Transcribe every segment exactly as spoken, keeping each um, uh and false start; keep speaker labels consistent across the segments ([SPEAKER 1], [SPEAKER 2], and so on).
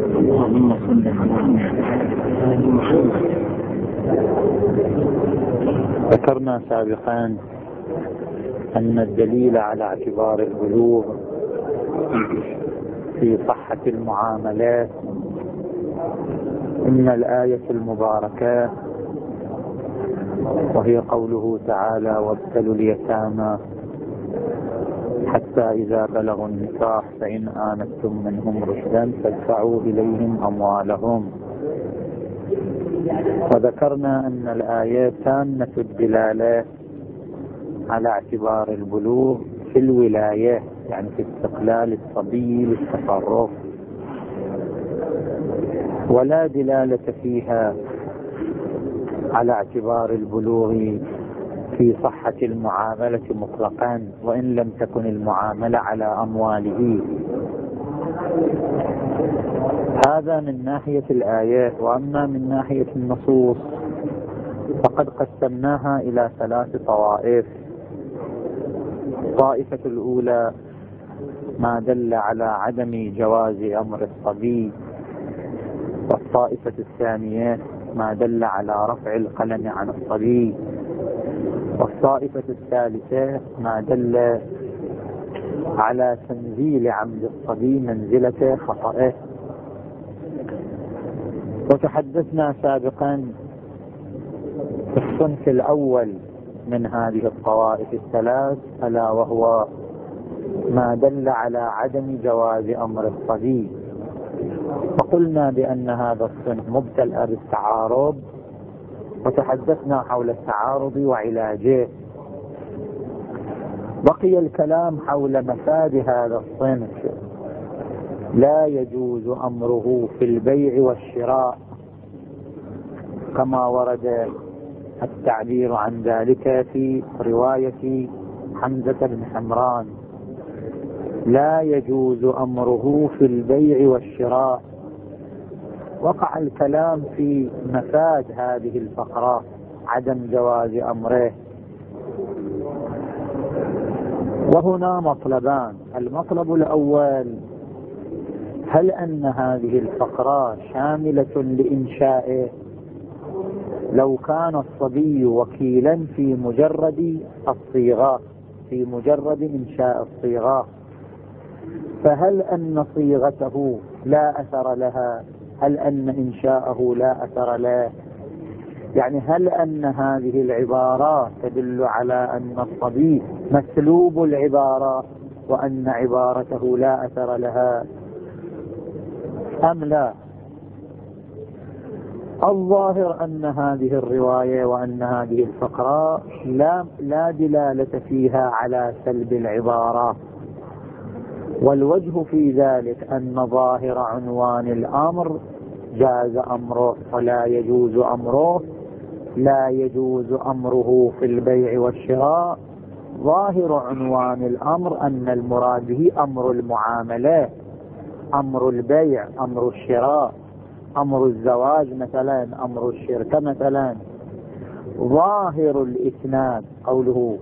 [SPEAKER 1] اللهم صل على محمد.
[SPEAKER 2] ذكرنا سابقا أن الدليل على اعتبار البلوغ في صحة المعاملات إن الآية المباركة، وهي قوله تعالى: وابتلوا اليتامى حتى إذا بلغوا النكاح فإن آنستم منهم رشدا فادفعوا إليهم أموالهم. وذكرنا أن الآية تامة الدلالة على اعتبار البلوغ في الولاية، يعني في استقلال الصبي للتصرف، ولا دلالة فيها على اعتبار البلوغ في صحة المعاملة مطلقا، وإن لم تكن المعاملة على أمواله. هذا من ناحية الآيات. وأما من ناحية النصوص فقد قسمناها إلى ثلاث طوائف. الطائفة الأولى ما دل على عدم جواز أمر الصبي، والطائفة الثانية ما دل على رفع القلم عن الصبي، والطائفة الثالثة ما دل على تنزيل عمد الصبي منزلة خطأه. وتحدثنا سابقا في الصنف الأول من هذه الطوائف الثلاث، ألا وهو ما دل على عدم جواز أمر الصبي، فقلنا بأن هذا الصنف مبتلى بالتعارض، وتحدثنا حول التعارض وعلاجه. بقي الكلام حول مفاد هذا الصنف. لا يجوز أمره في البيع والشراء، كما ورد التعبير عن ذلك في رواية حمزة بن حمران: لا يجوز أمره في البيع والشراء. وقع الكلام في مفاد هذه الفقرة، عدم جواز أمره. وهنا مطلبان. المطلب الأول: هل أن هذه الفقرة شاملة لإنشائه؟ لو كان الصبي وكيلا في مجرد الصيغة، في مجرد إنشاء الصيغة، فهل أن صيغته لا أثر لها؟ هل أن إنشاءه لا أثر له؟ يعني هل أن هذه العبارة تدل على أن الصبي مسلوب العبارة وأن عبارته لا أثر لها أم لا؟ الظاهر أن هذه الرواية وأن هذه الفقرة لا, لا دلالة فيها على سلب العبارة. والوجه في ذلك أن ظاهر عنوان الأمر جاز أمره ولا يجوز أمره. لا يجوز أمره في البيع والشراء. ظاهر عنوان الأمر أن المراد به أمر المعاملة، أمر البيع، أمر الشراء، أمر الزواج مثلا، أمر الشركة مثلا. ظاهر الإسناد قوله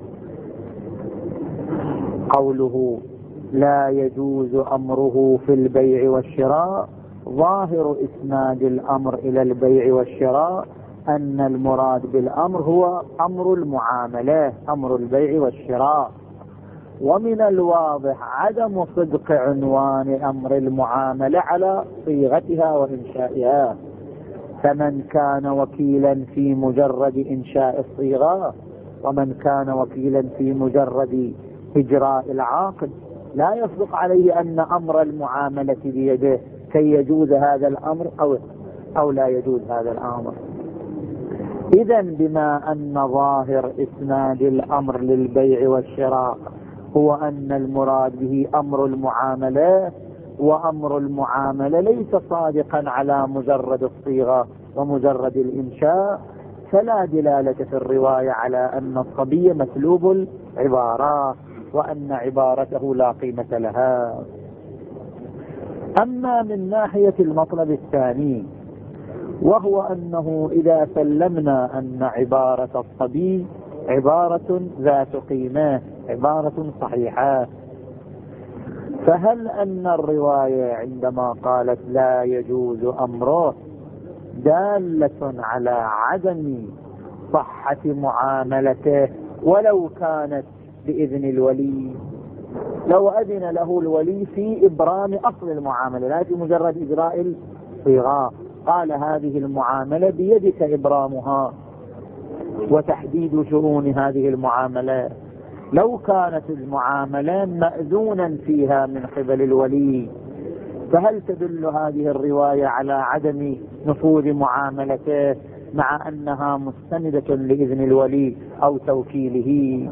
[SPEAKER 2] قوله لا يجوز أمره في البيع والشراء. ظاهر إسناد الأمر إلى البيع والشراء أن المراد بالأمر هو أمر المعاملة، أمر البيع والشراء. ومن الواضح عدم صدق عنوان أمر المعاملة على صيغتها وإنشائها. فمن كان وكيلا في مجرد إنشاء الصيغة، ومن كان وكيلا في مجرد إجراء العقد، لا يصدق عليه أن أمر المعاملة بيده كي يجوز هذا الأمر أو, أو لا يجوز هذا الأمر. إذن بما أن ظاهر إسناد الأمر للبيع والشراء هو أن المراد به أمر المعاملة، وأمر المعاملة ليس صادقا على مجرد الصيغة ومجرد الإنشاء، فلا دلالة في الرواية على أن الصبي مسلوب العبارة وأن عبارته لا قيمة لها. أما من ناحية المطلب الثاني، وهو أنه إذا سلمنا أن عبارة الصبي عبارة ذات قيمة، عبارة صحيحة، فهل أن الرواية عندما قالت لا يجوز أمره دالة على عدم صحة معاملته ولو كانت بإذن الولي؟ لو أذن له الولي في إبرام أصل المعاملة لا في مجرد إجراء الصيغة، قال هذه المعاملة بيدك إبرامها وتحديد شؤون هذه المعاملة، لو كانت المعاملة مأذونا فيها من قبل الولي، فهل تدل هذه الرواية على عدم نفوذ معاملته مع أنها مستندة لإذن الولي أو توكيله؟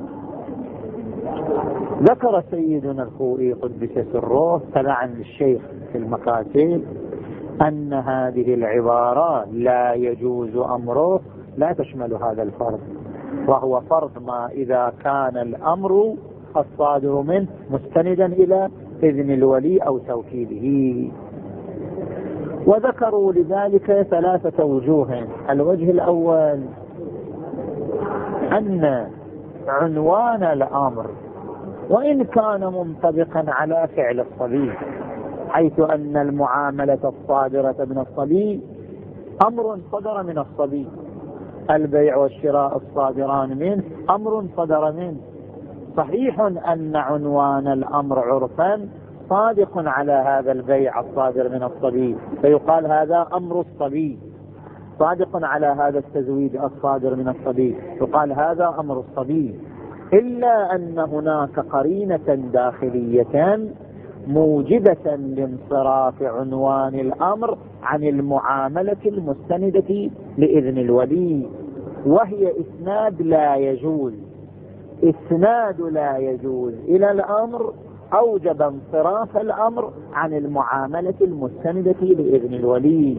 [SPEAKER 2] ذكر سيدنا الخوئي قدس سره تبعا للشيخ في المكاتب أن هذه العبارة لا يجوز أمره لا تشمل هذا الفرض، وهو فرض ما إذا كان الأمر الصادر منه مستندا إلى إذن الولي أو توكيله. وذكروا لذلك ثلاثة وجوه. الوجه الأول أن عنوان الأمر وإن كان منطبقا على فعل الصبي، حيث أن المعاملة الصادرة من الصبي أمر صدر من الصبي، البيع والشراء الصادران منه أمر صدر منه، صحيح أن عنوان الأمر عرفا صادق على هذا البيع الصادر من الصبي، فيقال هذا أمر الصبي، صادق على هذا التزويد الصادر من الصبي، يقال هذا أمر الصبي، إلا أن هناك قرينة داخلية موجبة لانصراف عنوان الأمر عن المعاملة المستندة لإذن الولي، وهي إسناد لا يجوز. إسناد لا يجوز إلى الأمر أوجب انصراف الأمر عن المعاملة المستندة لإذن الولي،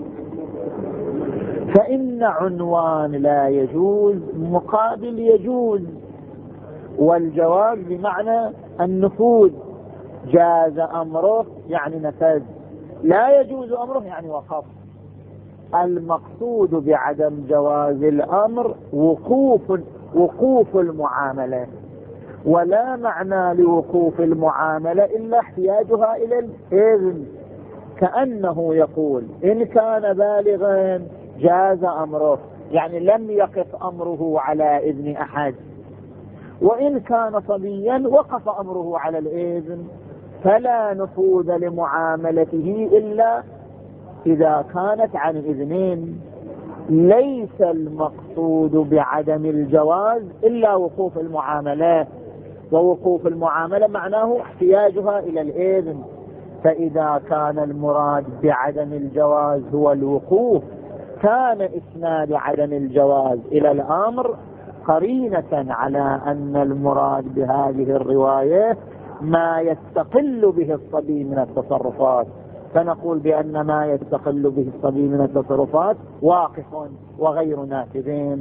[SPEAKER 2] فإن عنوان لا يجوز مقابل يجوز، والجواز بمعنى النفوذ، جاز أمره يعني نفذ، لا يجوز أمره يعني وقف. المقصود بعدم جواز الأمر وقوف وقوف المعاملة، ولا معنى لوقوف المعاملة إلا احتياجها إلى الإذن، كأنه يقول إن كان بالغا جاز أمره، يعني لم يقف أمره على إذن أحد، وإن كان صبيا وقف أمره على الإذن، فلا نفوذ لمعاملته إلا إذا كانت عن إذنين. ليس المقصود بعدم الجواز إلا وقوف المعاملة، ووقوف المعاملة معناه احتياجها إلى الإذن، فإذا كان المراد بعدم الجواز هو الوقوف، كان إسناد عدم الجواز إلى الأمر قرينة على أن المراد بهذه الرواية ما يستقل به الصبي من التصرفات، فنقول بأن ما يستقل به الصبي من التصرفات واقف وغير نافذ.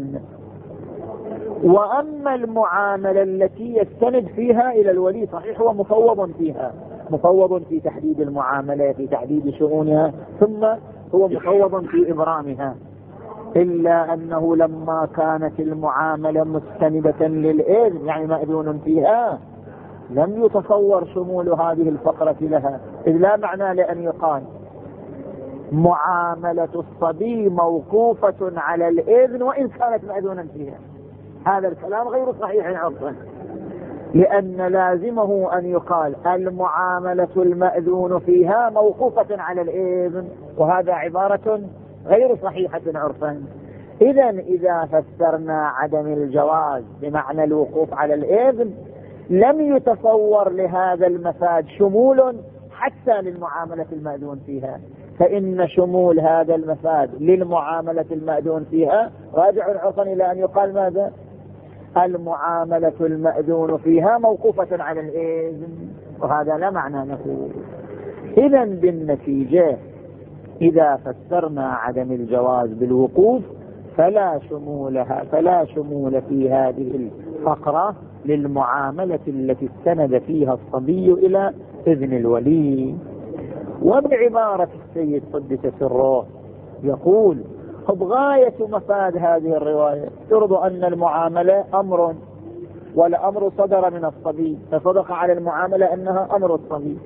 [SPEAKER 2] وأما المعاملة التي يستند فيها إلى الولي صحيح هو مفوض فيها، مفوض في تحديد المعاملة، في تحديد شؤونها، ثم هو مفوض في إبرامها، إلا أنه لما كانت المعاملة مستندة للإذن يعني مأذون فيها لم يتصور شمول هذه الفقرة لها، إذ لا معنى لأن يقال معاملة الصبي موقوفة على الإذن وإن كانت مأذونا فيها. هذا الكلام غير صحيح عرفا، لأن لازمه أن يقال المعاملة المأذون فيها موقوفة على الإذن، وهذا عبارة غير صحيحة عرفا. إذن إذا فسرنا عدم الجواز بمعنى الوقوف على الإذن لم يتصور لهذا المفاد شمول حتى للمعاملة المأذون فيها، فإن شمول هذا المفاد للمعاملة المأذون فيها راجع عرفا إلى أن يقال ماذا؟ المعاملة المأذون فيها موقوفة على الإذن، وهذا لا معنى له. إذن بالنتيجة إذا فسرنا عدم الجواز بالوقوف فلا شمولها فلا شمول في هذه الفقرة للمعاملة التي استند فيها الصبي إلى إذن الولي. وبعبارة السيد قدس سره يقول بغاية مفاد هذه الرواية ترضى أن المعاملة أمر، والأمر صدر من الصبي، فصدق على المعاملة أنها أمر الصبي،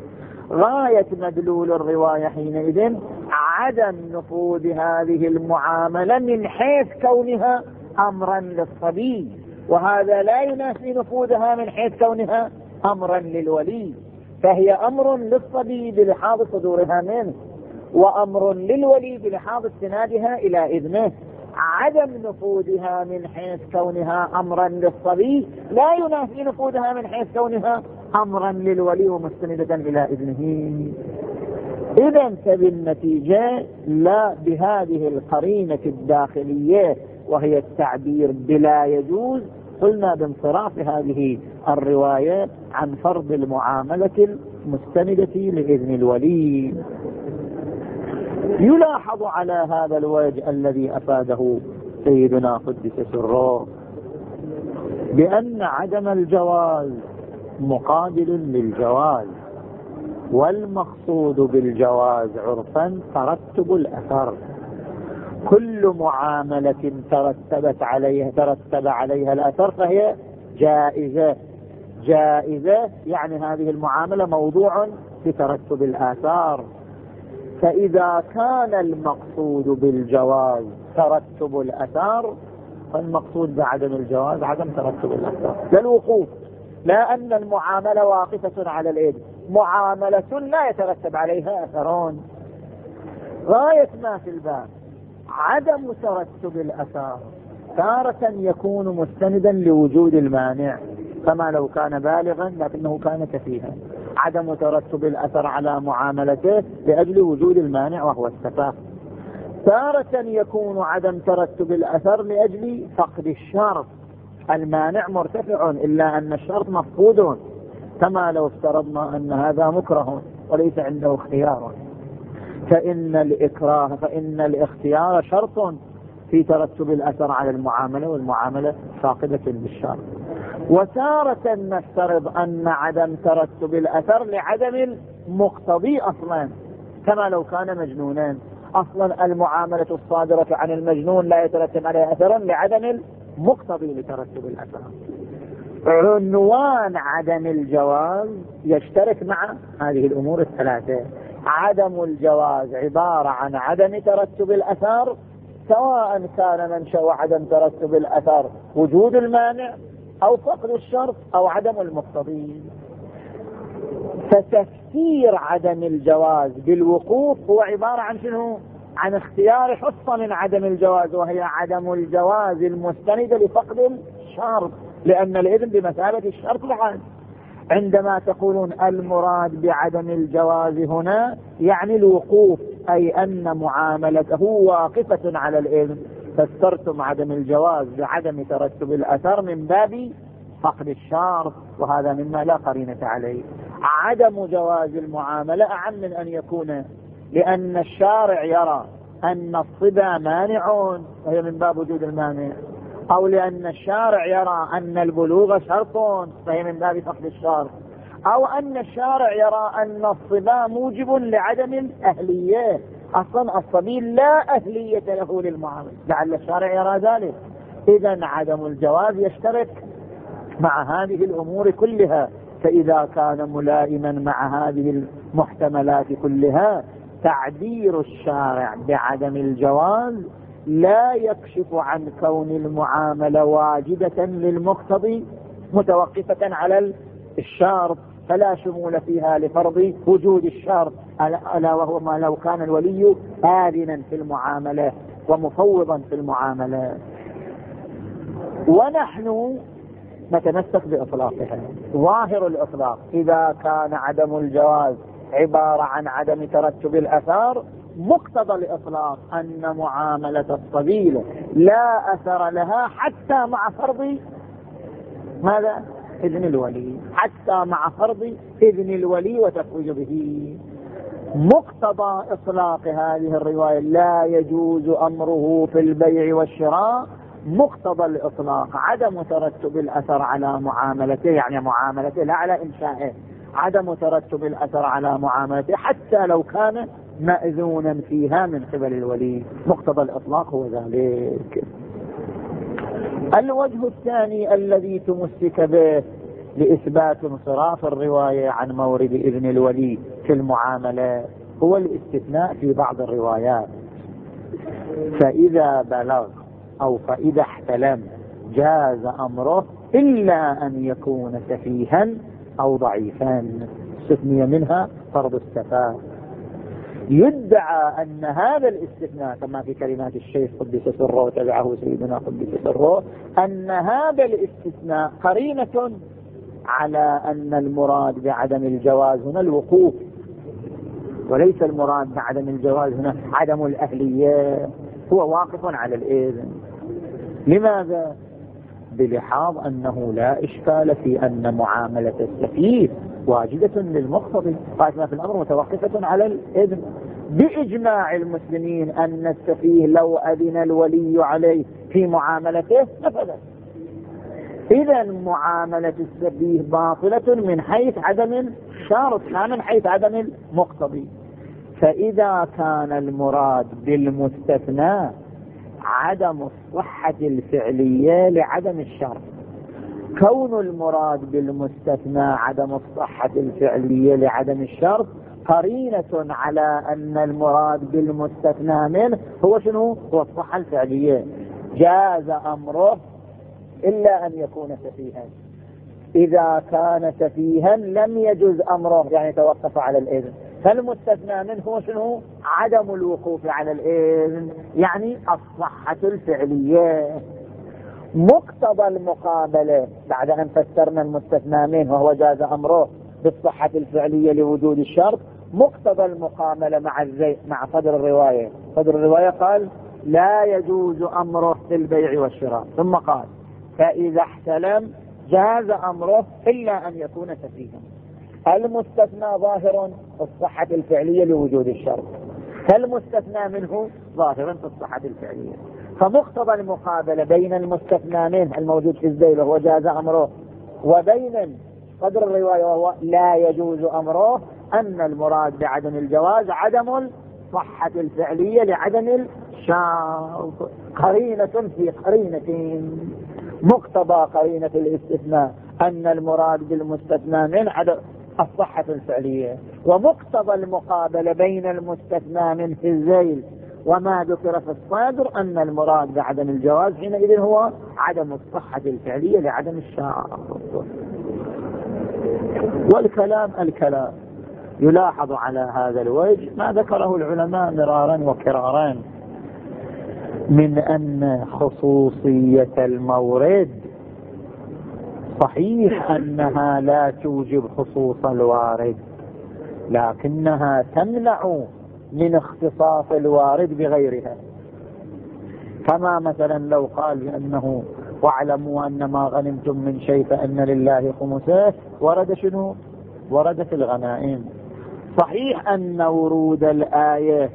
[SPEAKER 2] غاية مدلول الرواية حينئذ عدم نفوذ هذه المعاملة من حيث كونها أمرا للصبي، وهذا لا ينافي نفوذها من حيث كونها أمرا للولي، فهي أمر للصبي بلحاظ صدورها منه، وأمر للولي بلحاظ استنادها إلى إذنه. عدم نفوذها من حيث كونها أمرا للصبي لا ينافي نفوذها من حيث كونها أمرا للولي ومستندة إلى إذنه. إذن فبالنتيجة لا بهذه القرينة الداخلية وهي التعبير بلا يجوز قلنا بانصراف هذه الرواية عن فرض المعاملة المستندة لإذن الولي. يلاحظ على هذا الوجه الذي أفاده سيدنا قدس سره بأن عدم الجواز مقابل للجواز، والمقصود بالجواز عرفا ترتب الأثر. كل معاملة ترتبت عليها ترتب عليها الأثر فهي جائزة. جائزة يعني هذه المعاملة موضوع لترتب الآثار. فإذا كان المقصود بالجواز ترتب الأثار فالمقصود بعدم الجواز عدم ترتب الأثار، لا الوقوف، لا أن المعاملة واقفة على الإذن، معاملة لا يترتب عليها أثرون. غاية ما في الباب عدم ترتب الأثار تارة يكون مستندا لوجود المانع، كما لو كان بالغا لكنه كان كفيها. عدم ترتب الأثر على معاملته لأجل وجود المانع وهو السفاه. تارة يكون عدم ترتب الأثر لأجل فقد الشرط، المانع مرتفع إلا أن الشرط مفقود، كما لو افترضنا أن هذا مكره وليس عنده اختيار، فإن الإكراه فإن الاختيار شرط في ترتب الأثر على المعاملة، والمعاملة فاقدة بالشرط. وتارة نفترض أن عدم ترتب الأثر لعدم المقتضي أصلا، كما لو كان مجنونا، أصلا المعاملة الصادرة عن المجنون لا يترتب عليها أثرا لعدم المقتضي لترتب الأثر. عنوان عدم الجواز يشترك مع هذه الأمور الثلاثة. عدم الجواز عبارة عن عدم ترتب الأثر، سواء كان منشأ عدم ترتب الأثر وجود المانع أو فقد الشرط أو عدم المقتضي. فتفسير عدم الجواز بالوقوف هو عبارة عن شنو؟ عن اختيار حصة من عدم الجواز، وهي عدم الجواز المستند لفقد الشرط، لأن الإذن بمثابة الشرط العام. عندما تقولون المراد بعدم الجواز هنا يعني الوقوف، أي أن معاملته واقفة على الإذن، فسرتم عدم الجواز بعدم ترتب الأثر من باب فقد الشرط، وهذا مما لا قرينة عليه. عدم جواز المعاملة أعم من أن يكون لأن الشارع يرى أن الصبا مانع وهي من باب وجود المانع، أو لأن الشارع يرى أن البلوغ شرط فهي من باب فقد الشرط، أو أن الشارع يرى أن الصبا موجب لعدم الأهلية، أصلا الصبي لا أهلية له للمعاملة، لعل الشارع يرى ذلك. إذن عدم الجواز يشترك مع هذه الأمور كلها. فإذا كان ملائما مع هذه المحتملات كلها، تعبير الشارع بعدم الجواز لا يكشف عن كون المعاملة واجبة للمقتضي متوقفة على الشرط، فلا شمول فيها لفرض وجود الشرط، ألا وهو ما لو كان الولي آذنا في المعاملة ومفوضا في المعاملة. ونحن نتمسك بإطلاقها. ظاهر الإطلاق إذا كان عدم الجواز عبارة عن عدم ترتب الأثار، مقتضى الإطلاق أن معاملة الصبي لا أثر لها حتى مع فرض ماذا؟ إذن الولي، حتى مع فرض إذن الولي وتفويض به. مقتضى إطلاق هذه الرواية لا يجوز أمره في البيع والشراء، مقتضى الإطلاق عدم ترتب الأثر على معاملته، يعني معاملته لا على إنشائه، عدم ترتب الأثر على معاملته حتى لو كان مأذونا فيها من قبل الولي. مقتضى الإطلاق هو ذلك. الوجه الثاني الذي تمسك به لإثبات انصراف الرواية عن مورد إذن الولي في المعاملة هو الاستثناء في بعض الروايات. فإذا بلغ أو فإذا احتلم جاز أمره إلا أن يكون سفيها أو ضعيفا، استثني منها فرض السفاه. يدعى أن هذا الاستثناء كما في كلمات الشيخ قدس سره وتبعه سيدنا قدس سره، أن هذا الاستثناء قرينة على أن المراد بعدم الجواز هنا الوقوف، وليس المراد بعدم الجواز هنا عدم الأهلية، هو واقف على الإذن. لماذا؟ بلحاظ أنه لا إشكال في أن معاملة السفيه واجدة للمقتضي، قائمة في الأمر متوقفة على الإذن. بإجماع المسلمين أن السفيه لو أذن الولي عليه في معاملته نفذت. إذا معاملة السفيه باطلة من حيث عدم الشرط لا من حيث عدم المقتضي. فإذا كان المراد بالمستثنى عدم الصحة الفعلية لعدم الشرط، كون المراد بالمستثنى عدم الصحة الفعلية لعدم الشرط قرينة على أن المراد بالمستثنى منه هو شنو؟ هو الصحة الفعلية. جاز أمره إلا أن يكون سفيها. إذا كان سفيها لم يجوز أمره، يعني توقف على الإذن. فالمستثنى منه هو شنو؟ عدم الوقوف على الإذن، يعني الصحة الفعلية. مقتضى المقابلة بعد أن فسرنا المستثنى منه وهو جاز أمره بالصحة الفعلية لوجود الشرط، مقتضى المقابلة مع الزي مع صدر الرواية. صدر الرواية قال لا يجوز أمره في البيع والشراء، ثم قال فإذا احتلم جاز أمره إلا أن يكون سفيها. المستثنى ظاهر الصحة الفعلية لوجود الشرط، فالمستثنى منه ظاهر في الصحة الفعلية. فمقتضى المقابلة بين المستثنى منه الموجود في الذيل وهو جاز أمره وبين صدر الرواية وهو لا يجوز أمره أن المراد بعدم الجواز عدم الصحة الفعلية لعدم الشرط. قرينة في قرينتين. مقتضى قرينة الاستثناء أن المراد بالمستثنى من عدم الصحة الفعلية، ومقتضى المقابلة بين المستثنى من في الذيل وما ذكر في الصدر أن المراد بعدم الجواز حينئذ هو عدم الصحة الفعلية لعدم الشرط. والكلام الكلام يلاحظ على هذا الوجه ما ذكره العلماء مرارا وكرارا من أن خصوصية المورد صحيح أنها لا توجب خصوص الوارد، لكنها تمنع من اختصاص الوارد بغيرها. كما مثلا لو قال بأنه واعلموا أن ما غنمتم من شيء فإن لله خمسه، ورد شنو؟ ورد في الغنائم. صحيح أن ورود الآية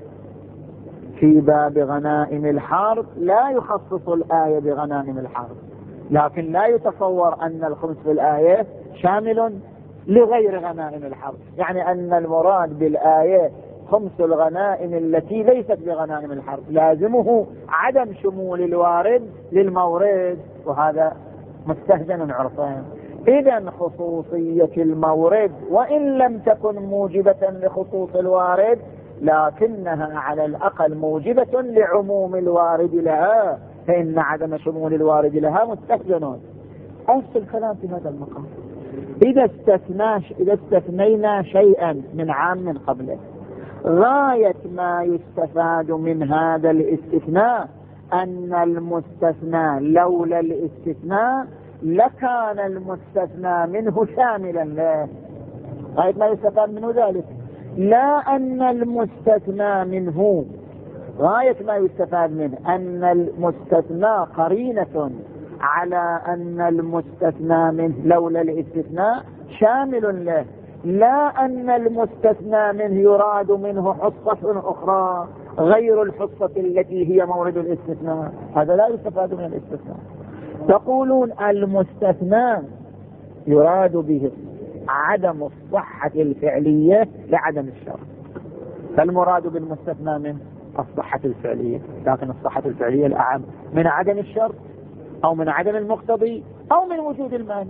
[SPEAKER 2] في باب غنائم الحرب لا يخصص الآية بغنائم الحرب، لكن لا يتصور أن الخمس في الآية شامل لغير غنائم الحرب، يعني أن المراد بالآية خمس الغنائم التي ليست بغنائم الحرب، لازمه عدم شمول الوارد للمورد، وهذا مستهجن عرفان. إذن خصوصية المورد وإن لم تكن موجبة لخصوص الوارد لكنها على الأقل موجبة لعموم الوارد لها، فإن عدم شمول الوارد لها مستهجن. أصل الكلام في هذا المقام إذا استثناش إذا استثنينا شيئا من عام قبله، غاية ما يستفاد من هذا الاستثناء أن المستثنى لولا الاستثناء لكان المستثنى منه شاملا له. غاية ما يستفاد منه ذلك، لا أن المستثنى منه غاية ما يستفاد منه أن المستثنى قرينة على أن المستثنى منه لولا الاستثناء شامل له، لا أن المستثنى منه يراد منه حصة أخرى غير الحصة التي هي مورد الاستثناء. هذا لا يستفاد من الاستثناء. تقولون المستثنى يراد به عدم الصحة الفعلية لعدم الشرط، فالمراد بالمستثنى من الصحة الفعلية، لكن الصحة الفعلية الأعم من عدم الشرط أو من عدم المقتضي أو من وجود المانع.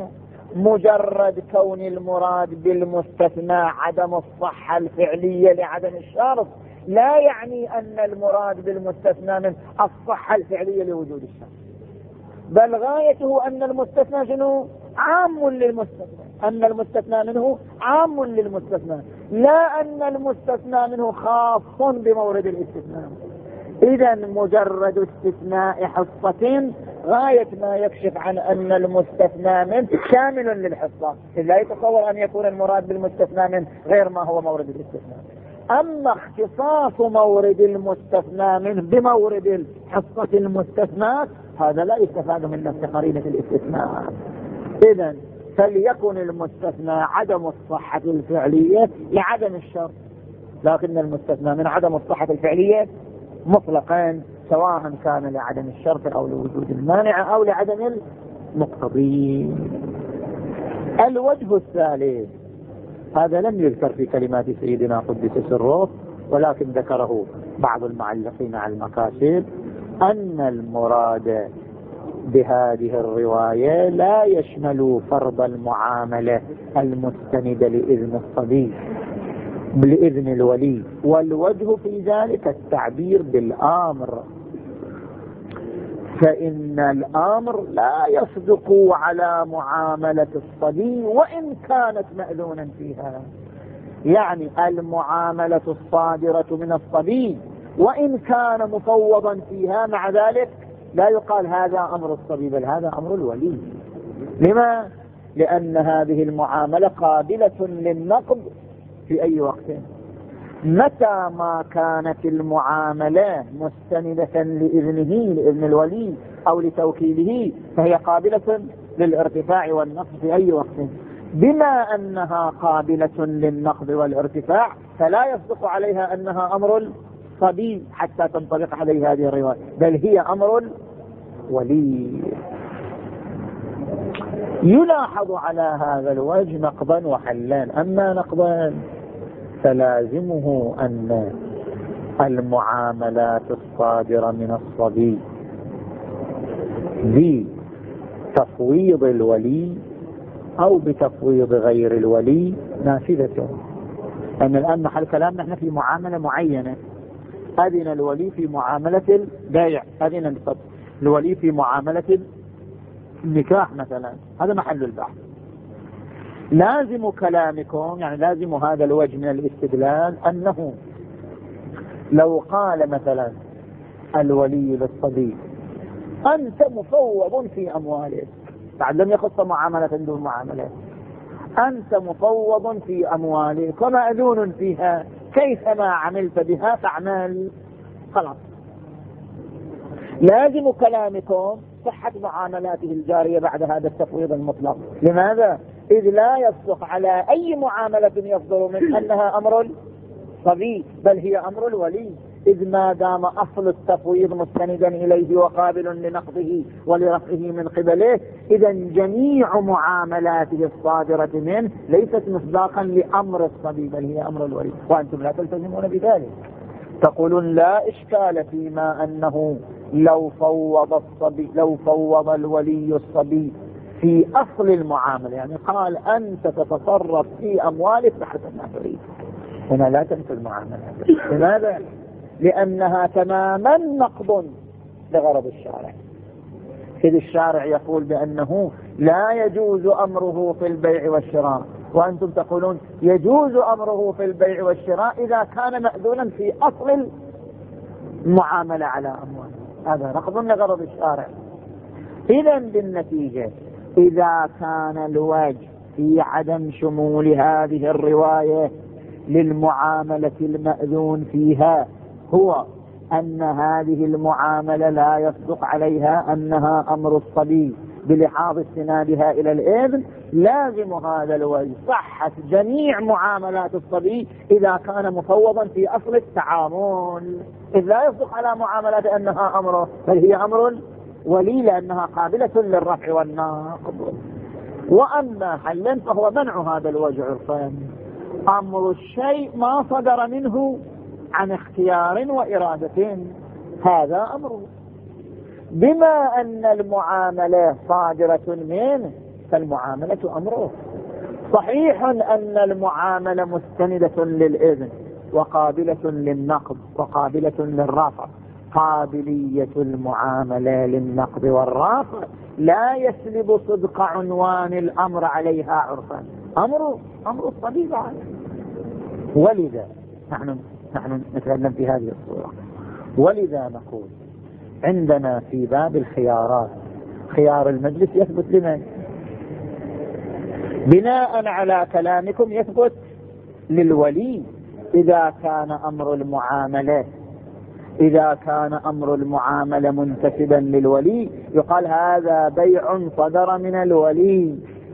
[SPEAKER 2] مجرد كون المراد بالمستثنى عدم الصحة الفعلية لعدم الشرط لا يعني أن المراد بالمستثنى من الصحة الفعلية لوجود الشرط، بل غايته أن المستثنى شنو؟ عام للمستثنى، أن المستثنى منه عام للمستثنى، لا أن المستثنى منه خاص بمورد الاستثناء. إذا مجرد استثناء حصة غاية ما يكشف عن أن المستثنى منه شامل للحصة، لا يتصور أن يكون المراد بالمستثنى منه غير ما هو مورد الاستثناء. أما اختصاص مورد المستثنى منه بمورد الحصة المستثنى هذا لا يستفاد من نفس قرينة الاستثناء. إذن فليكن المستثنى عدم الصحة الفعلية لعدم الشرط، لكن المستثنى من عدم الصحة الفعلية مطلقا سواء كان لعدم الشرط أو لوجود المانع أو لعدم المقتضي. الوجه الثالث هذا لم يذكر في كلمات سيدنا قدس سره، ولكن ذكره بعض المعلقين على المكاسب، أن المراد بهذه الرواية لا يشمل فرض المعاملة المستندة لإذن الصبي بإذن الولي، والوجه في ذلك التعبير بالآمر، فإن الآمر لا يصدق على معاملة الصبي وإن كانت مأذونا فيها، يعني المعاملة الصادرة من الصبي وإن كان مفوضا فيها مع ذلك لا يقال هذا أمر الصبي بل هذا أمر الولي. لما؟ لأن هذه المعاملة قابلة للنقض في أي وقت، متى ما كانت المعاملة مستندة لإذنه لإذن الولي أو لتوكيله فهي قابلة للارتفاع والنقض في أي وقت. بما أنها قابلة للنقض والارتفاع فلا يصدق عليها أنها أمر الصبي حتى تنطبق عليه هذه الرواية، بل هي أمر الولي. يلاحظ على هذا الوجه نقضا وحلان. أما نقضا فلازمه أن المعاملات الصادرة من الصبي بتفويض الولي أو بتفويض غير الولي نافذة. أن الآن محل كلام نحن في معاملة معينة، أذن الولي في معاملة البيع، أذن الولي في معاملة النكاح مثلا، هذا محل البحث. لازم كلامكم يعني لازم هذا الوجه من الاستدلال أنه لو قال مثلا الولي للصبي أنت مفوض في أموالك، بعد لم يخص معاملة دون معاملة، أنت مفوض في أموالك ومأذون فيها، كيفما عملت بها فاعمل، خلاص. لازم كلامكم صحة معاملاته الجارية بعد هذا التفويض المطلق. لماذا؟ إذ لا يصدق على أي معاملة يصدر من أنها أمر الصبي بل هي أمر الولي، إذ ما دام أصل التفويض مستندا إليه وقابل لنقضه ولرفعه من قبله، إذا جميع معاملاته الصادرة منه ليست مصداقا لأمر الصبي بل هي أمر الولي، وأنتم لا تلتزمون بذلك. تقولون لا إشكال فيما أنه لو فوض الصبي لو فوض الولي الصبي في أصل المعاملة، يعني قال أنت تتصرف في أموالك بحسب ما تريد، هنا لا تنفي المعاملة. لماذا؟ لأنها تماما نقض لغرض الشارع، إذ الشارع يقول بأنه لا يجوز أمره في البيع والشراء، وأنتم تقولون يجوز أمره في البيع والشراء إذا كان مأذونا في أصل المعاملة على أموال، هذا نقض لغرض الشارع. إذا بالنتيجة إذا كان الوجه في عدم شمول هذه الرواية للمعاملة المأذون فيها هو أن هذه المعاملة لا يصدق عليها أنها أمر الصبي بلحاظ استنادها إلى الإذن، لازم هذا الوجه صحة جميع معاملات الصبي إذا كان مفوضا في أصل التعامل، إذ لا يصدق على معاملات أنها أمره بل هي أمر ولي لأنها قابلة للرفع والنقض. وأما حلا فهو منع هذا الوجه عرفان، أمر الشيء ما صدر منه عن اختيار وإرادة، هذا أمره. بما أن المعاملة صادرة منه فالمعاملة أمره. صحيح أن المعاملة مستندة للإذن وقابلة للنقض وقابلة للرفع. قابلية المعاملة للنقض والرفع لا يسلب صدق عنوان الأمر عليها عرفا. أمر أمر الطبيعة. ولذا نحن نحن نتكلم في هذه الصورة. ولذا نقول عندنا في باب الخيارات خيار المجلس يثبت لمن؟ بناء على كلامكم يثبت للولي إذا كان أمر المعاملة إذا كان أمر المعاملة منتسبا للولي يقال هذا بيع صدر من الولي.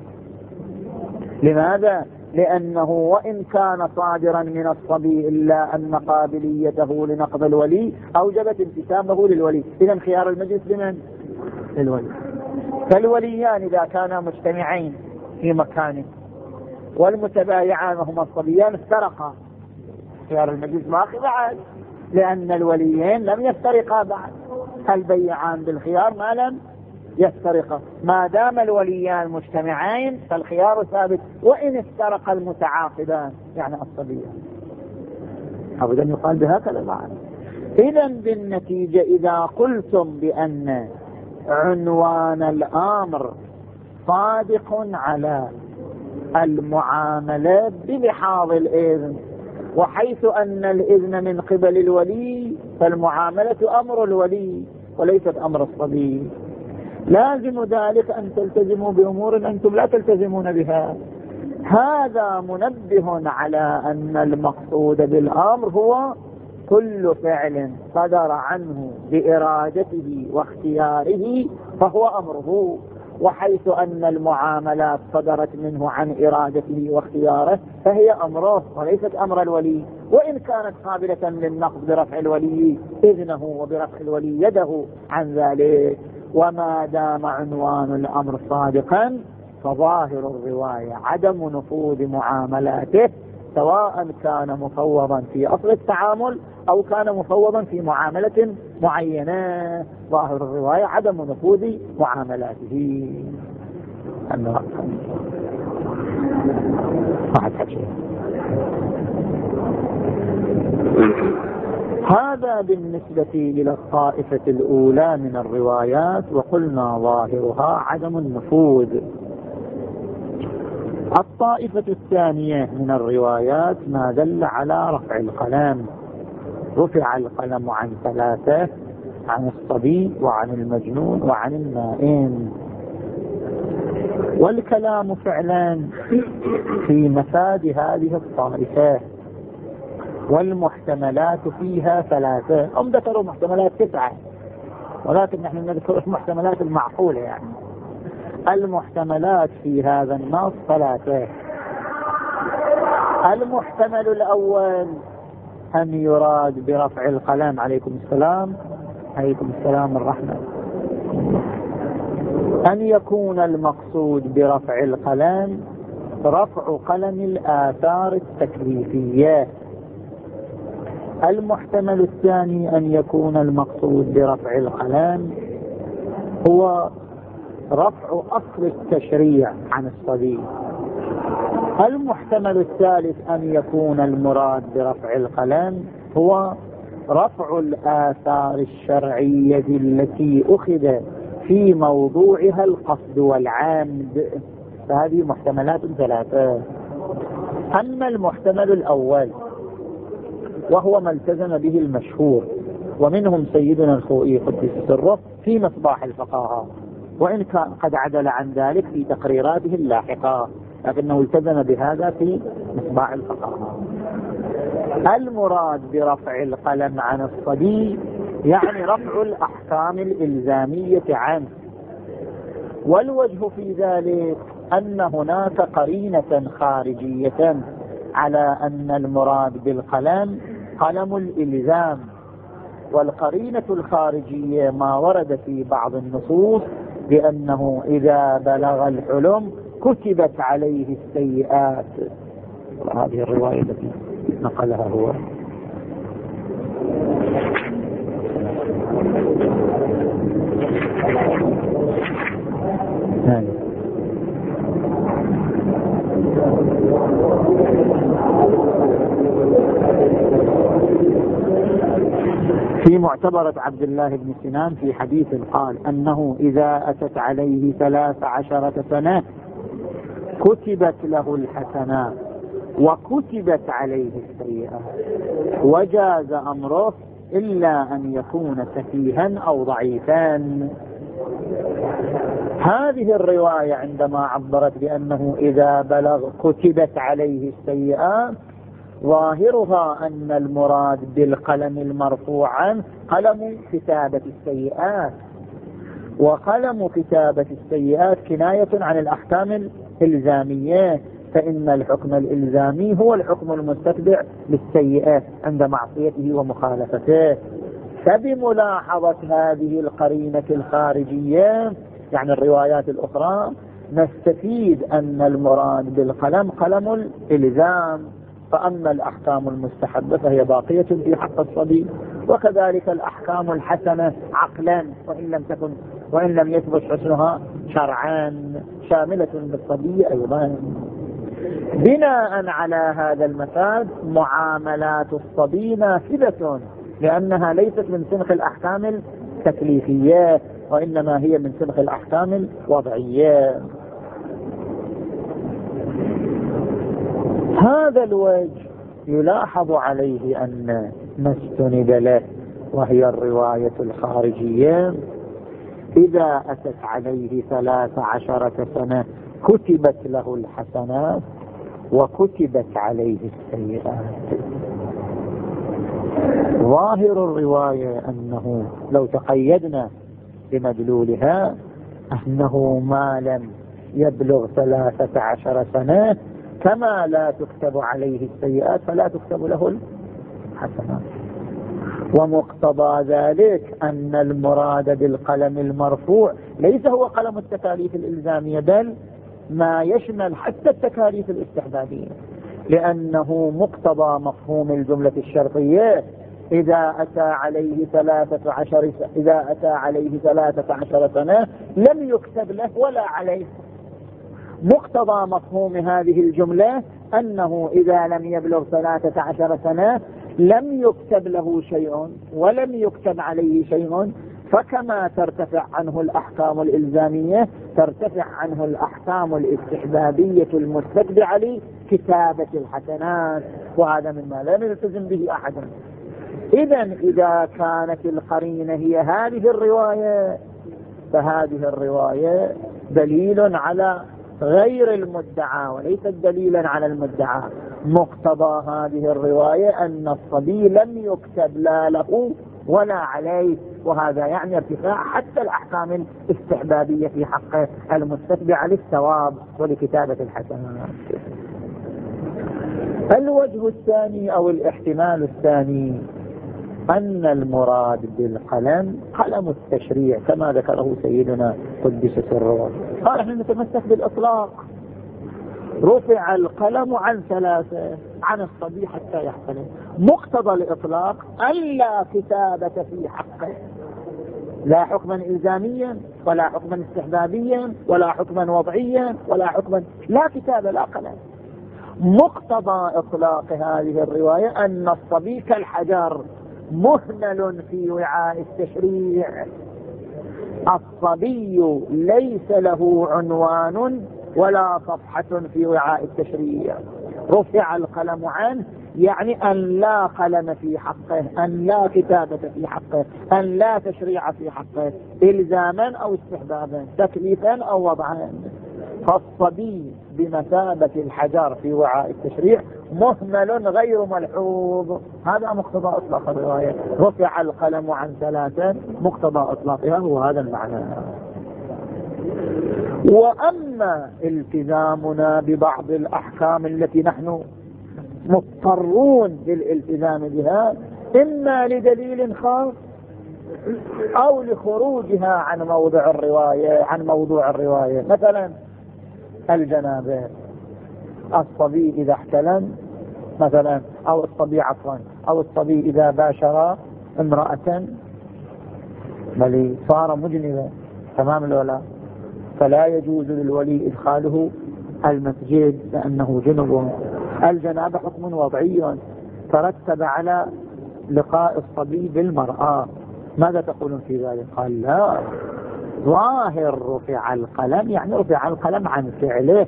[SPEAKER 2] لماذا؟ لأنه وإن كان صادرا من الصبي إلا أن قابليته لنقض الولي أوجبت انتسابه للولي. إذن خيار المجلس لمن؟ للولي. فالوليان إذا كانا مجتمعين في مكان والمتبايعان وهما الصبيان افترقا، خيار المجلس باقي بعد، لأن الوليين لم يفترقا بعد. البيعان بالخيار ما لم يفترقا. ما دام الوليان مجتمعين فالخيار ثابت وإن افترق المتعاقدان يعني الصبيان. أبدا يقال بهكذا بعد. إذن بالنتيجة إذا قلتم بأن عنوان الأمر صادق على المعاملة بلحاظ الإذن، وحيث أن الإذن من قبل الولي فالمعاملة أمر الولي وليست أمر الصبي، لازم ذلك أن تلتزموا بأمور أنتم لا تلتزمون بها. هذا منبه على أن المقصود بالأمر هو كل فعل صدر عنه بإرادته واختياره فهو أمره، وحيث أن المعاملات صدرت منه عن إرادته واختياره فهي أمره وليست أمر الولي، وإن كانت قابلة للنقض برفع الولي إذنه وبرفع الولي يده عن ذلك. وما دام عنوان الأمر صادقا فظاهر الرواية عدم نفوذ معاملاته، سواء كان مفوضا في أصل التعامل أو كان مفوضا في معاملة معينة. ظاهر الرواية عدم نفوذ معاملاته. هذا بالنسبة إلى الطائفة الأولى من الروايات، وقلنا ظاهرها عدم النفوذ. الطائفة الثانية من الروايات ما دل على رفع القلم. رفع القلم عن ثلاثة: عن الصبي وعن المجنون وعن النائم. والكلام فعلا في مفاد هذه الطائفة، والمحتملات فيها ثلاثة. هم ذكروا محتملات تسعة ولكن نحن نذكر المحتملات المعقولة. يعني المحتملات في هذا النص ثلاثة. المحتمل الأول أن يراد برفع القلم عليكم السلام عليكم السلام الرحمة أن يكون المقصود برفع القلم رفع قلم الآثار التكليفية. المحتمل الثاني أن يكون المقصود برفع القلم هو رفع أصل التشريع عن الصبي. المحتمل الثالث أن يكون المراد برفع القلم هو رفع الآثار الشرعية التي أخذ في موضوعها القصد والعمد. فهذه محتملات ثلاثة. أما المحتمل الأول وهو ما التزم به المشهور، ومنهم سيدنا الخوئي قدس سره في مصباح الفقهاء، وإن كان قد عدل عن ذلك في تقريراته اللاحقة، لكنه التزم بهذا في مصباح الفقهاء. المراد برفع القلم عن الصبي يعني رفع الأحكام الإلزامية عنه. والوجه في ذلك أن هناك قرينة خارجية على أن المراد بالقلم قلم الإلزام، والقرينة الخارجية ما ورد في بعض النصوص بأنه إذا بلغ الحلم كتبت عليه السيئات. هذه الرواية التي نقلها هو. في معتبرة عبد الله بن سنان في حديث قال أنه إذا أتت عليه ثلاث عشرة سنة كتبت له الحسنات وكتبت عليه السيئات وجاز أمره إلا أن يكون سفيها أو ضعيفا. هذه الرواية عندما عبرت بأنه إذا بلغ كتبت عليه السيئات ظاهرها أن المراد بالقلم المرفوع عنه قلم كتابة السيئات، وقلم كتابة السيئات كناية عن الأحكام الإلزامية، فإن الحكم الإلزامي هو الحكم المتبع للسيئات عند معصيته ومخالفته. فبملاحظة هذه القرينة الخارجية يعني الروايات الأخرى نستفيد أن المراد بالقلم قلم الإلزام، فأما الأحكام المستحبة فهي باقية في حق الصبي، وكذلك الأحكام الحسنة عقلا وإن لم تكن وإن لم يثبت حسنها شرعا شاملة بالصبي أيضا. بناء على هذا المفاد معاملات الصبي نافذة، لأنها ليست من سنخ الأحكام التكليفية وإنما هي من سنخ الأحكام الوضعية. هذا الوجه يلاحظ عليه أن ما استند له وهي الرواية الخارجية إذا أتت عليه ثلاث عشرة سنة كتبت له الحسنات وكتبت عليه السيئات. ظاهر الرواية أنه لو تقيدنا بمدلولها أنه ما لم يبلغ ثلاثة عشر سنة كما لا تكتب عليه السيئات فلا تكتب له الحسنات، ومقتضى ذلك أن المراد بالقلم المرفوع ليس هو قلم التكاليف الإلزامية بل ما يشمل حتى التكاليف الاستحبابية، لأنه مقتضى مفهوم الجملة الشرطية إذا أتى عليه ثلاثة عشر إذا أتى عليه ثلاثة عشر سنة لم يكتب له ولا عليه. مقتضى مفهوم هذه الجملة أنه إذا لم يبلغ ثلاثة عشر سنة لم يكتب له شيء ولم يكتب عليه شيء، فكما ترتفع عنه الأحكام الإلزامية ترتفع عنه الأحكام الاستحبابية المستتبعة لكتابة الحسنات، وهذا مما لا يلتزم به أحد. إذن إذا كانت القرينة هي هذه الرواية فهذه الرواية دليل على غير المدعى وليس دليلا على المدعى. مقتضى هذه الرواية أن الصبي لم يكتب لا له ولا عليه، وهذا يعني ارتفاع حتى الأحكام الاستحبابية في حقه المستتبعة للثواب ولكتابة الحسنات. الوجه الثاني أو الاحتمال الثاني أن المراد بالقلم قلم التشريع كما ذكره سيدنا قدس سره. قال احنا نتمسك بالإطلاق، رفع القلم عن ثلاثة عن الصبي حتى يحتلم. مقتضى الإطلاق ألا كتابة في حقه، لا حكما إلزاميا ولا حكما استحبابيا ولا حكما وضعيا ولا حكما لا كتابة لا قلم. مقتضى إطلاق هذه الرواية أن الصبي كالحجر مهمل في وعاء التشريع. الصبي ليس له عنوان ولا صفحة في وعاء التشريع. رفع القلم عنه يعني أن لا قلم في حقه، أن لا كتابة في حقه، أن لا تشريع في حقه إلزاما أو استحبابا، تكليفا أو وضعا. فالصبي بمثابة الحجر في وعاء التشريع مهمل غير ملحوظ. هذا مقتضى إطلاق الرواية، رفع القلم عن ثلاثة، مقتضى إطلاقها هو هذا المعنى. وأما التزامنا ببعض الأحكام التي نحن مضطرون للالتزام بها إما لدليل خاص أو لخروجها عن موضع الرواية عن موضوع الرواية، مثلا الجنابة، الصبي إذا احتلم مثلا، أو الصبي عفوا أو الصبي إذا باشر امرأة بل صار مجنبا تمام الولاء، فلا يجوز للولي إدخاله المسجد لأنه جنب. الجنابة حكم وضعي ترتب على لقاء الصبي بالمرأة. ماذا تقولون في ذلك؟ قال لا، ظاهر رفع القلم يعني رفع القلم عن فعله.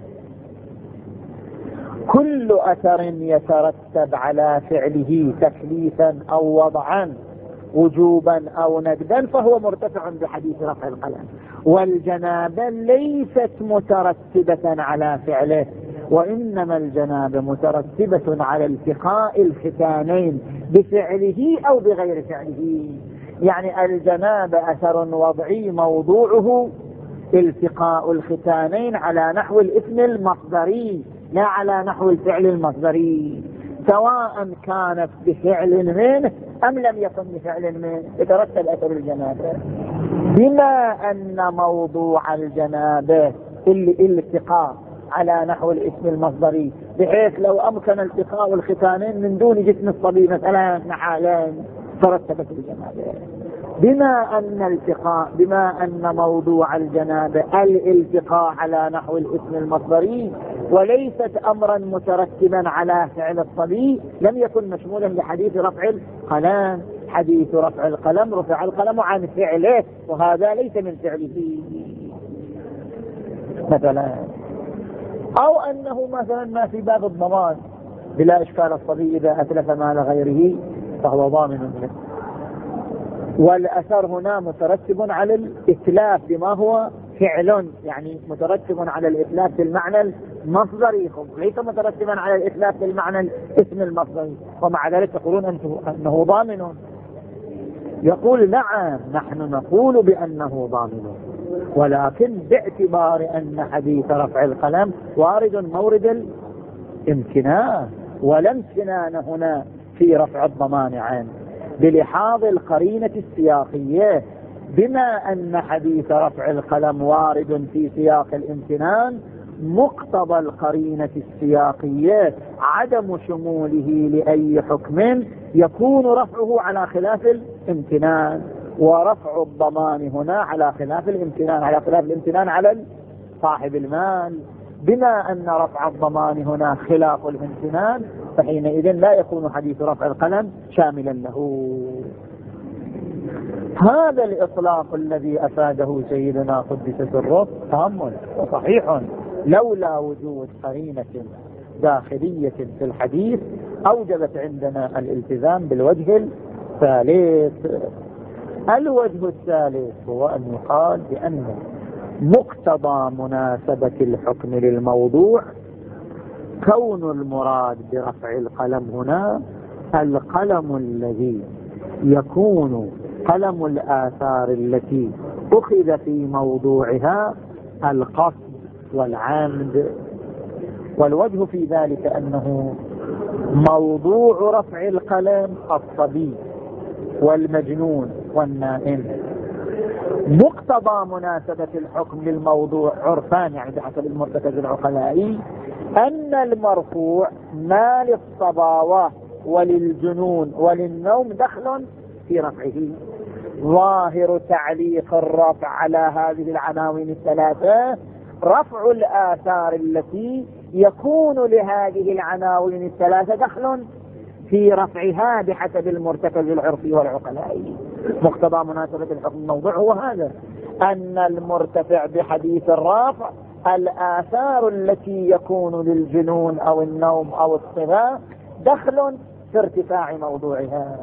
[SPEAKER 2] كل أثر يترتب على فعله تكليفا أو وضعا وجوبا أو ندبا فهو مرتفع بحديث رفع القلم، والجنابة ليست مترتبة على فعله، وإنما الجنابة مترتبة على التقاء الختانين بفعله أو بغير فعله. يعني الجنابة أثر وضعي موضوعه التقاء الختانين على نحو الاسم المصدري لا على نحو الفعل المصدري، سواء كانت بفعل منه أم لم يكن بفعل منه يترتب أثر الجنابة. بما أن موضوع الجنابة الالتقاء على نحو الاسم المصدري، بحيث لو أمكن التقاء الختانين من دون جسم الصبي مثلا نحالين ترتبت الجنابة. بما أن التقاء بما أن موضوع الجنابة الالتقاء على نحو الاسم المصدري وليست أمرا مترتبا على فعل الصبي، لم يكن مشمولا بحديث رفع القلم. حديث رفع القلم رفع القلم عن فعله، وهذا ليس من فعله مثلا. أو أنه مثلا ما في باب الضمان بلا إشكال، الصبي إذا أتلف مال غيره فهو ضامن له، والأثر هنا مترتب على الإتلاف بما هو فعل، يعني مترتب على الإتلاف بالمعنى المصدري، ليس مترتبا على الإتلاف بالمعنى الاسم المصدري، ومع ذلك تقولون أنه ضامن. يقول نعم، نحن نقول بأنه ضامن، ولكن باعتبار أن حديث رفع القلم وارد مورد الامتنان، ولا امتنان هنا في رفع الضمان عنه بلحاظ القرينة السياقية. بما أن حديث رفع القلم وارد في سياق الامتنان، مقتضى القرينة السياقية عدم شموله لأي حكم يكون رفعه على خلاف الامتنان، ورفع الضمان هنا على خلاف الامتنان، على خلاف الامتنان على صاحب المال. بما أن رفع الضمان هنا خلاف الامتنان، فحينئذ لا يكون حديث رفع القلم شاملا له. هذا الإطلاق الذي أفاده سيدنا قدس سره تأمل وصحيح، لولا وجود قرينة داخلية في الحديث أوجبت عندنا الالتزام بالوجه الثالث. الوجه الثالث هو أن يقال بأن مقتضى مناسبة الحكم للموضوع كون المراد برفع القلم هنا القلم الذي يكون قلم الآثار التي أخذ في موضوعها القصد والعمد. والوجه في ذلك أنه موضوع رفع القلم الصبي والمجنون والنائم. مقتضى مناسبة الحكم للموضوع عرفان، يعني بحسب المرتكز العقلائي، أن المرفوع ما للصباوة وللجنون وللنوم دخل في رفعه. ظاهر تعليق الرفع على هذه العناوين الثلاثة رفع الآثار التي يكون لهذه العناوين الثلاثة دخل في رفعها بحسب المرتكز العرفي والعقلائي. مقتضى مناسبة الحكم الموضوع هو هذا، أن المرتفع بحديث الرفع الآثار التي يكون للجنون أو النوم أو الصبا دخل في ارتفاع موضوعها،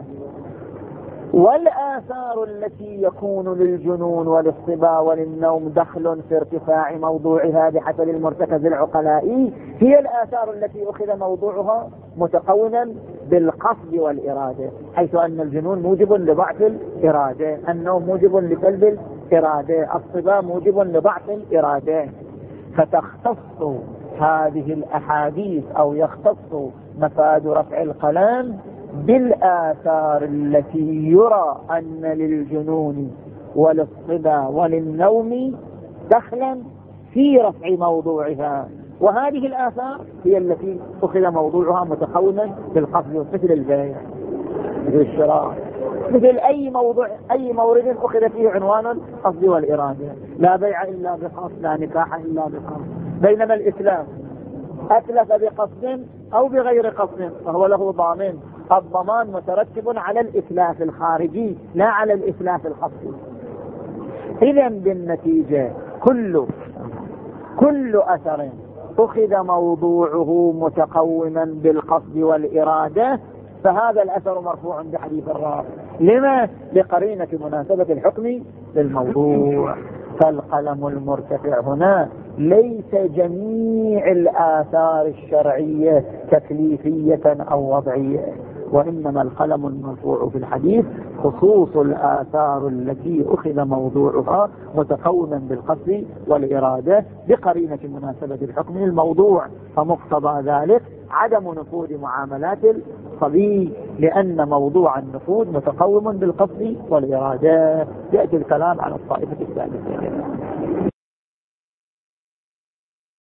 [SPEAKER 2] والآثار التي يكون للجنون وللصبا وللنوم دخل في ارتفاع موضوعها بحسب المرتكز العقلائي هي الآثار التي أخذ موضوعها متقونا بالقصد والإرادة، حيث أن الجنون موجب لضعف الإرادة، النوم موجب لسلب الإرادة، الصبا موجب لضعف الإرادة. فتختص هذه الأحاديث أو يختص مفاد رفع القلم بالآثار التي يرى أن للجنون وللصبا وللنوم دخلا في رفع موضوعها، وهذه الآثار هي التي أخذ موضوعها متقونا بالقصد، مثل البيع مثل الشراء مثل أي موضوع أي مورد أخذ فيه عنوان القصد والإرادة. لا بيع إلا بقصد، لا نكاح إلا بقصد. بينما الإسلام أتلف بقصد أو بغير قصد فهو له ضامن، الضمان مترتب على الإتلاف الخارجي لا على الإتلاف الخصي. إذا بالنتيجة كل كل أثر أخذ موضوعه متقوما بالقصد والإرادة فهذا الأثر مرفوع بحديث الرافع. لما؟ لقرينة مناسبة الحكم للموضوع. فالقلم المرتفع هنا ليس جميع الآثار الشرعية تكليفية أو وضعية، وإنما القلم المرفوع في الحديث خصوص الآثار التي أخذ موضوعها متقوما بالقصد والإرادة بقرينة مناسبة الحكم للموضوع. فمقتضى ذلك عدم نفوذ معاملات الصبي لأن موضوع النفوذ متقوم بالقصد والإرادة. يأتي الكلام على الطائفة الثالثة.